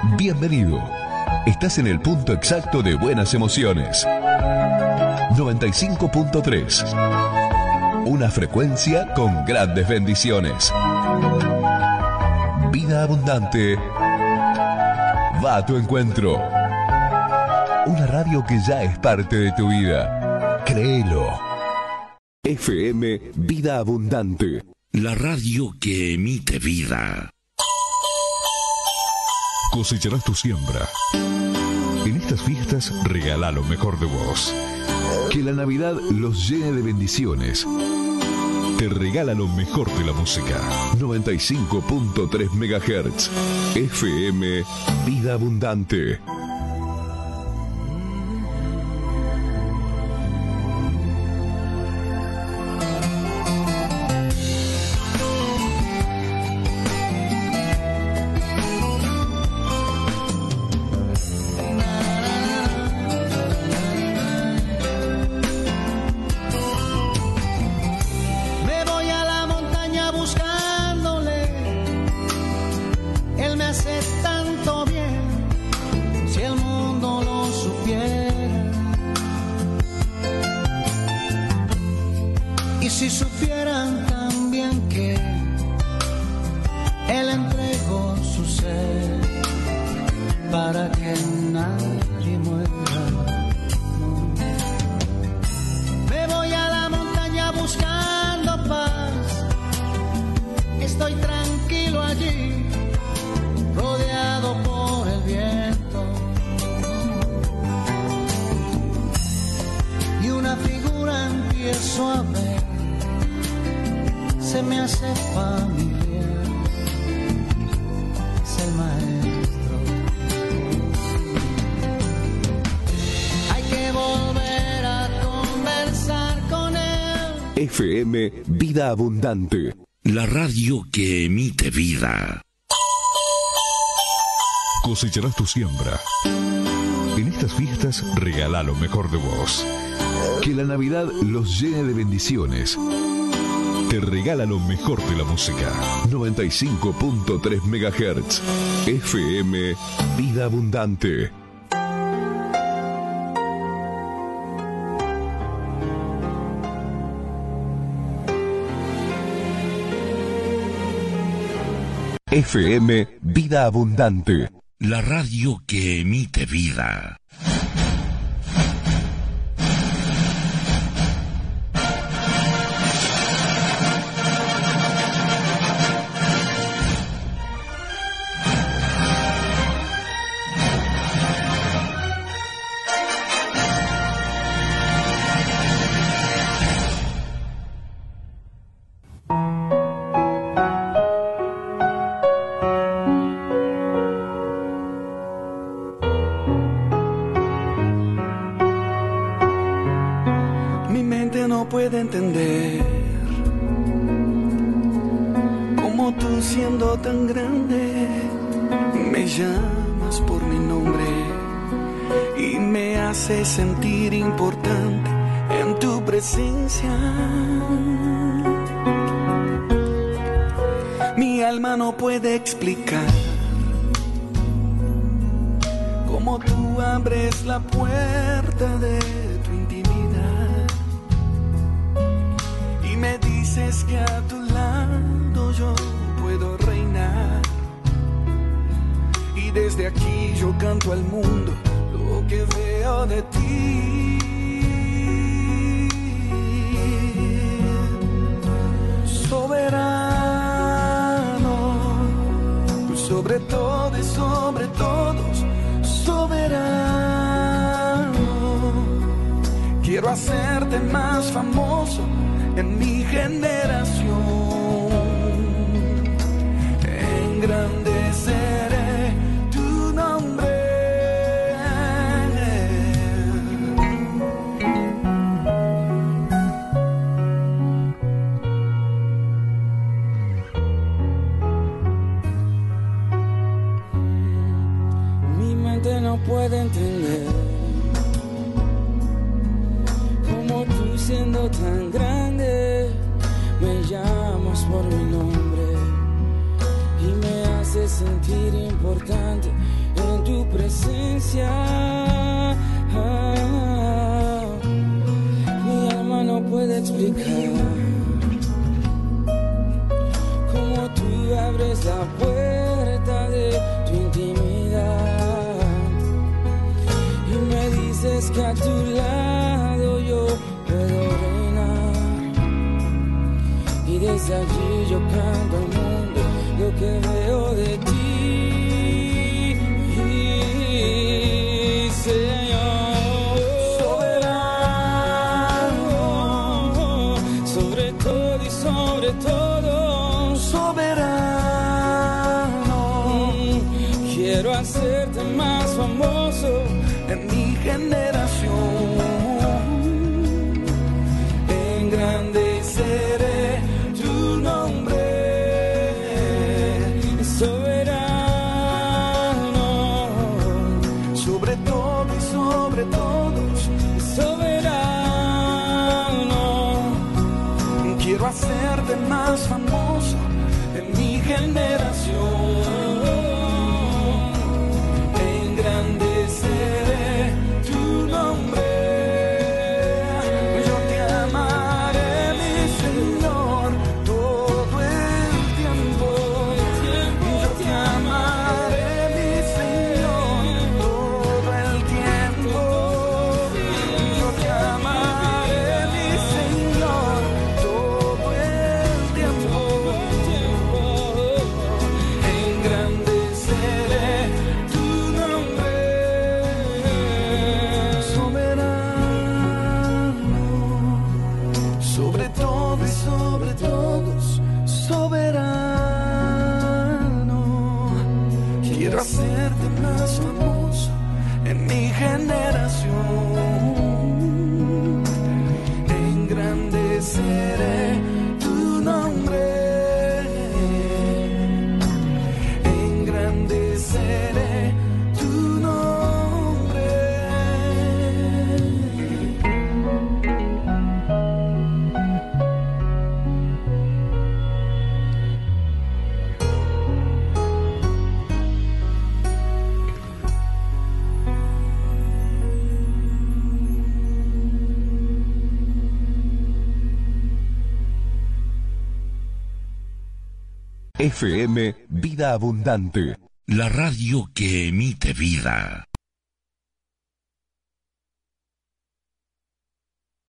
Bienvenido. Estás en el punto exacto de buenas emociones. 95.3. Una frecuencia con grandes bendiciones. Vida abundante. Va a tu encuentro. Una radio que ya es parte de tu vida. Créelo. FM Vida Abundante. La radio que emite vida. Cosecharás tu siembra. En estas fiestas regala lo mejor de vos. Que la Navidad los llene de bendiciones. Te regala lo mejor de la música. 95.3 MHz. FM Vida Abundante. FM Vida Abundante. La radio que emite vida. Cosecharás tu siembra. En estas fiestas regala lo mejor de vos. Que la Navidad los llene de bendiciones. Te regala lo mejor de la música. 95.3 MHz. FM Vida Abundante. FM Vida Abundante. La radio que emite vida. Sentir importante en tu presencia. Mi alma no puede explicar cómo tú abres la puerta de tu intimidad y me dices que a tu lado yo puedo reinar, y desde aquí yo canto al mundo lo que veo de ti. Soberano, sobre todo y sobre todos, soberano. Quiero hacerte más famoso en mi generación. Engrandeceré tu nombre. No puede entender cómo tú, siendo tan grande, me llamas por mi nombre y me haces sentir importante en tu presencia. Mi alma no puede explicar cómo tú abres la puerta de tu intimidad y me dices que a tu lado yo puedo reinar, y desde allí yo canto al mundo lo que veo de ti, Señor. Soberano, sobre todo y sobre todo, soberano. Quiero hacerte más famoso en mi generación. Engrandeceré tu nombre, soberano, sobre todo y sobre todos, soberano. Quiero hacerte más famoso en mi generación. Engrandeceré tu nombre. Yo te amaré, mi Señor, todo el tiempo. Yo te amaré, mi Señor, todo el tiempo. Yo te amaré, mi Señor, todo el tiempo. Engrandeceré tu nombre, soberano, sobre todo y sobre todos, soberano. Quiero hacerte más famoso en mi generación. Engrandeceré tu nombre. Engrandeceré tu nombre. FM Vida Abundante. La radio que emite vida.